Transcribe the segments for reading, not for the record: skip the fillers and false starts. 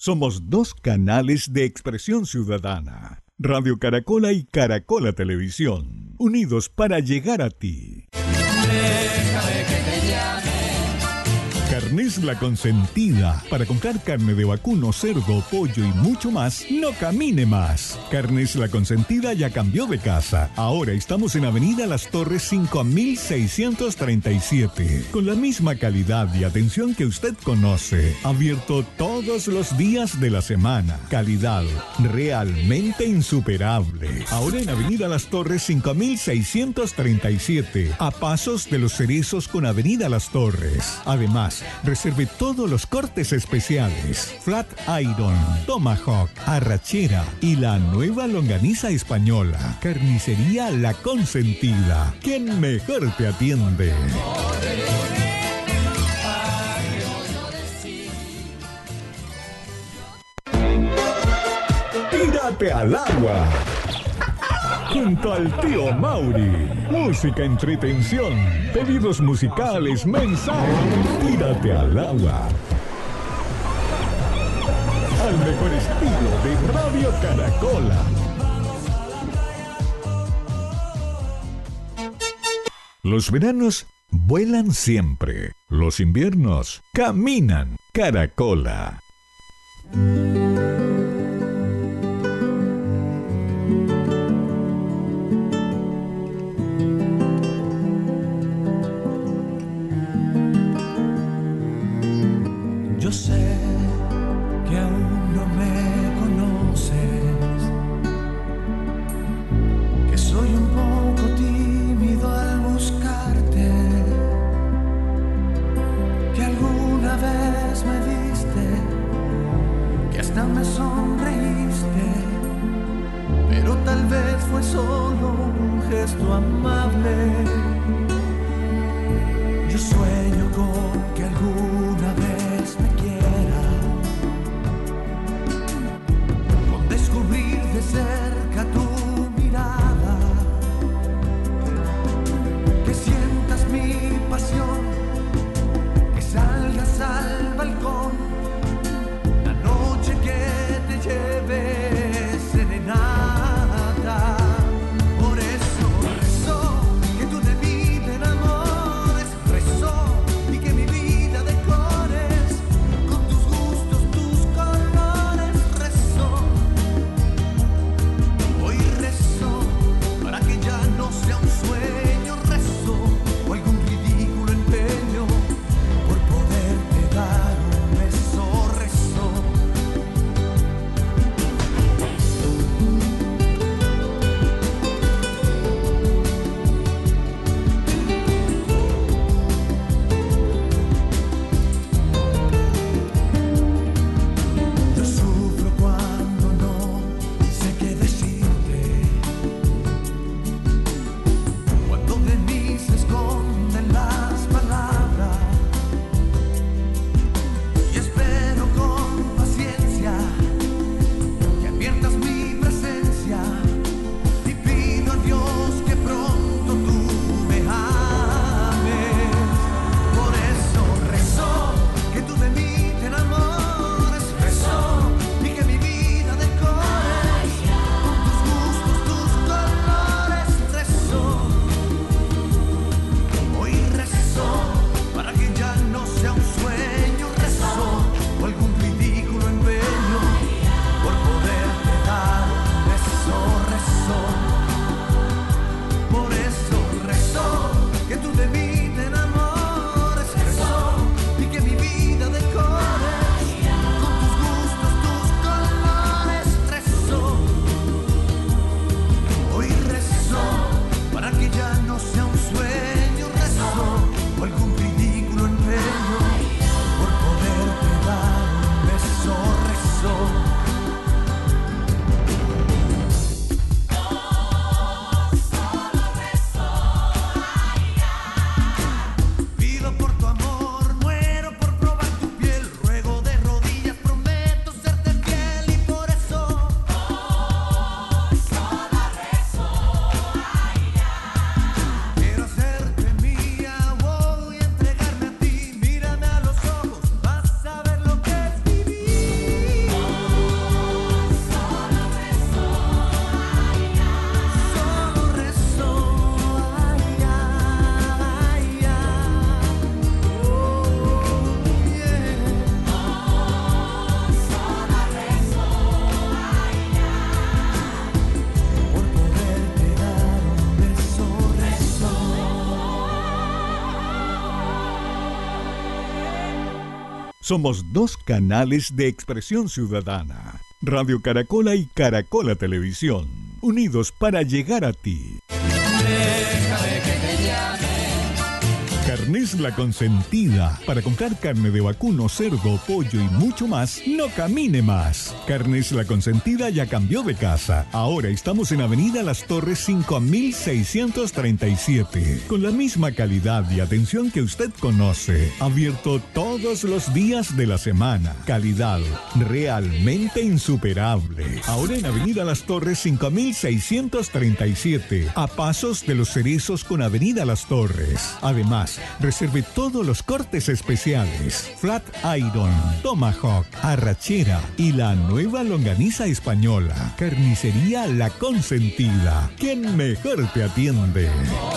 Somos dos canales de expresión ciudadana. Radio Caracola y Caracola Televisión, unidos para llegar a ti. Déjame que te llame. Carnes La Consentida. Para comprar carne de vacuno, cerdo, pollo y mucho más, no camine más. Carnes La Consentida ya cambió de casa. Ahora estamos en Avenida Las Torres 5637. Con la misma calidad y atención que usted conoce. Abierto todos los días de la semana. Calidad realmente insuperable. Ahora en Avenida Las Torres 5637. A pasos de Los Cerezos con Avenida Las Torres. Además, reserve todos los cortes especiales, Flat Iron, Tomahawk, arrachera y la nueva longaniza española. Carnicería La Consentida. ¿Quién mejor te atiende? Tírate al agua. Junto al tío Mauri. Música, entretención, pedidos musicales, mensajes. Tírate al agua. Al mejor estilo de Radio Caracola. Los veranos vuelan siempre. Los inviernos caminan. Caracola. Yo sé que aún no me conoces, que soy un poco tímido al buscarte, que alguna vez me viste, que hasta me sonreíste, pero tal vez fue solo un gesto amable. Yo sueño con que alguna vez me quieras, con descubrir de cerca tu mirada, que sientas mi pasión, que salgas al balcón, la noche que te lleve serenata. Por eso rezo que tú de mí te enamores, rezo y que mi vida Somos dos canales de expresión ciudadana. Radio Caracola y Caracola Televisión. Unidos para llegar a ti. Déjame que te llame. Carnes La Consentida. Para comprar carne de vacuno, cerdo, pollo y mucho más, no camine más. Carnes La Consentida ya cambió de casa. Ahora estamos en Avenida Las Torres 5637. Con la misma calidad y atención que usted conoce. Abierto todos los días de la semana. Calidad realmente insuperable. Ahora en Avenida Las Torres 5637. A pasos de Los Cerezos con Avenida Las Torres. Además, reserve todos los cortes especiales. Flat Iron, Tomahawk, Arrachera y la nueva longaniza española. Carnicería La Consentida. ¿Quién mejor te atiende?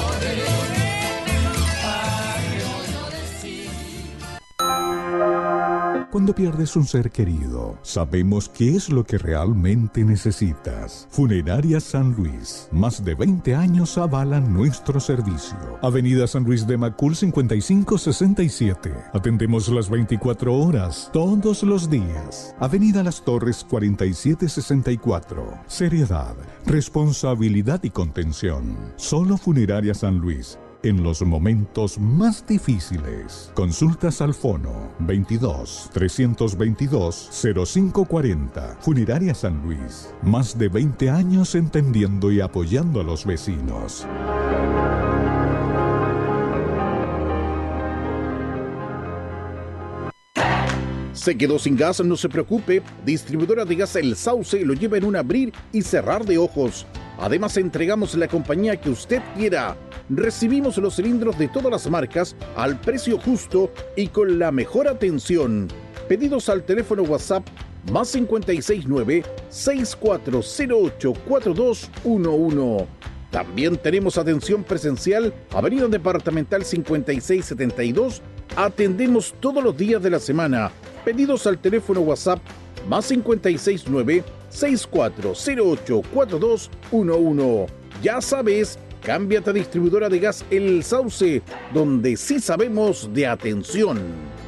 Cuando pierdes un ser querido, sabemos qué es lo que realmente necesitas. Funeraria San Luis. Más de 20 años avalan nuestro servicio. Avenida San Luis de Macul 5567. Atendemos las 24 horas, todos los días. Avenida Las Torres 4764. Seriedad, responsabilidad y contención. Solo Funeraria San Luis. En los momentos más difíciles. Consultas al fono 22 322 0540. Funeraria San Luis. Más de 20 años entendiendo y apoyando a los vecinos. ¿Se quedó sin gas? No se preocupe. Distribuidora de gas El Sauce lo lleva en un abrir y cerrar de ojos. Además, entregamos la compañía que usted quiera. Recibimos los cilindros de todas las marcas al precio justo y con la mejor atención. Pedidos al teléfono WhatsApp más 569-6408-4211. También tenemos atención presencial, Avenida Departamental 5672. Atendemos todos los días de la semana. Pedidos al teléfono WhatsApp más 569-6408-4211. Ya sabes, cámbiate a distribuidora de gas El Sauce, donde sí sabemos de atención.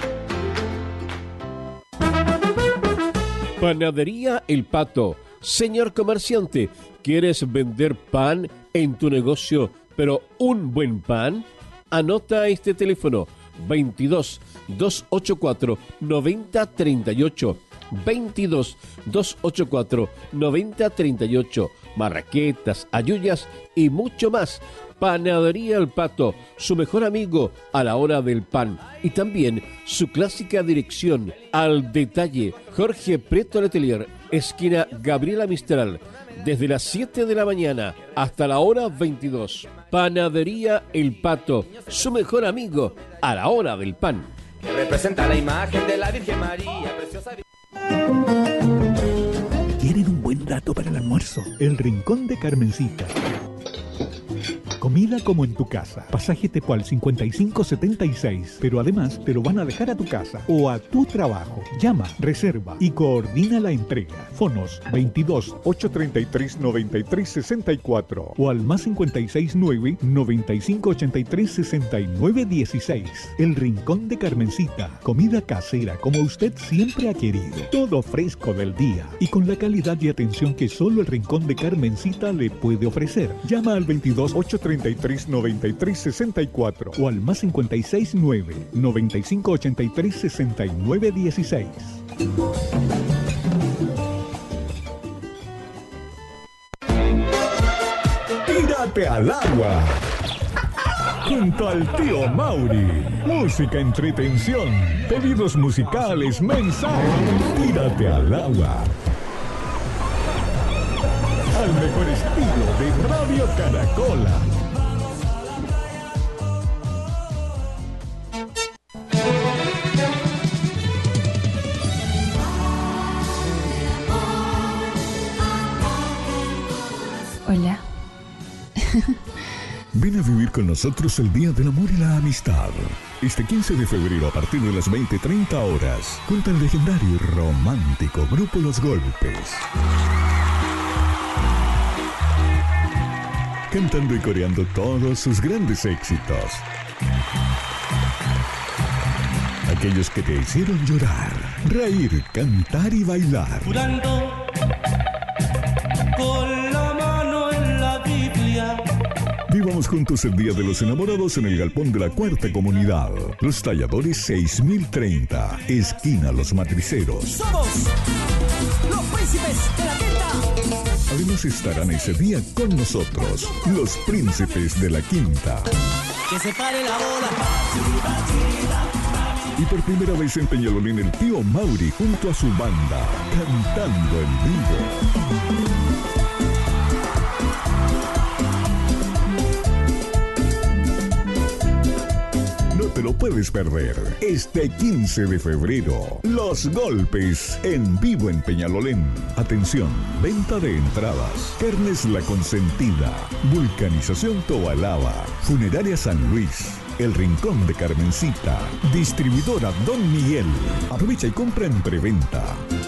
Panadería El Pato. Señor comerciante, ¿quieres vender pan en tu negocio, pero un buen pan? Anota este teléfono: 22 284 9038. 22 284 9038. Marraquetas, ayuyas y mucho más. Panadería El Pato, su mejor amigo a la hora del pan. Y también su clásica dirección al detalle. Jorge Prieto Letelier, esquina Gabriela Mistral, desde las 7 de la mañana hasta la hora 22. Panadería El Pato, su mejor amigo a la hora del pan. Que representa la imagen de la Virgen María, preciosa. ¿Quieren un buen dato para el almuerzo? El Rincón de Carmencita. Comida como en tu casa. Pasaje Tepual 5576. Pero además te lo van a dejar a tu casa o a tu trabajo. Llama, reserva y coordina la entrega. Fonos 22 833 93 64 o al más 569 95 83 69 16. El Rincón de Carmencita. Comida casera como usted siempre ha querido. Todo fresco del día y con la calidad y atención que solo el Rincón de Carmencita le puede ofrecer. Llama al 22 833 93 64 o al más 569 95 83 69 16. Tírate al agua junto al tío Mauri. Música, entretención, pedidos musicales, mensajes. Tírate al agua al mejor estilo de Radio Caracola. Hola. Ven a vivir con nosotros el Día del Amor y la Amistad. Este 15 de febrero a partir de las 20:30 horas, junto al legendario y romántico grupo Los Golpes. Cantando y coreando todos sus grandes éxitos. Aquellos que te hicieron llorar, reír, cantar y bailar. Jurando con la mano en la Biblia. Vivamos juntos el Día de los Enamorados en el galpón de la Cuarta Comunidad. Los Talladores 6030, esquina Los Matriceros. Somos los príncipes de la quinta. Además estarán ese día con nosotros, los príncipes de la quinta. Que se pare la bola. Y por primera vez en Peñalolén, el tío Mauri junto a su banda, cantando en vivo. No te lo puedes perder. Este 15 de febrero, Los Golpes en vivo en Peñalolén. Atención, venta de entradas. Carnes La Consentida, Vulcanización Tobalaba, Funeraria San Luis, El Rincón de Carmencita, Distribuidora Don Miguel. Aprovecha y compra en preventa.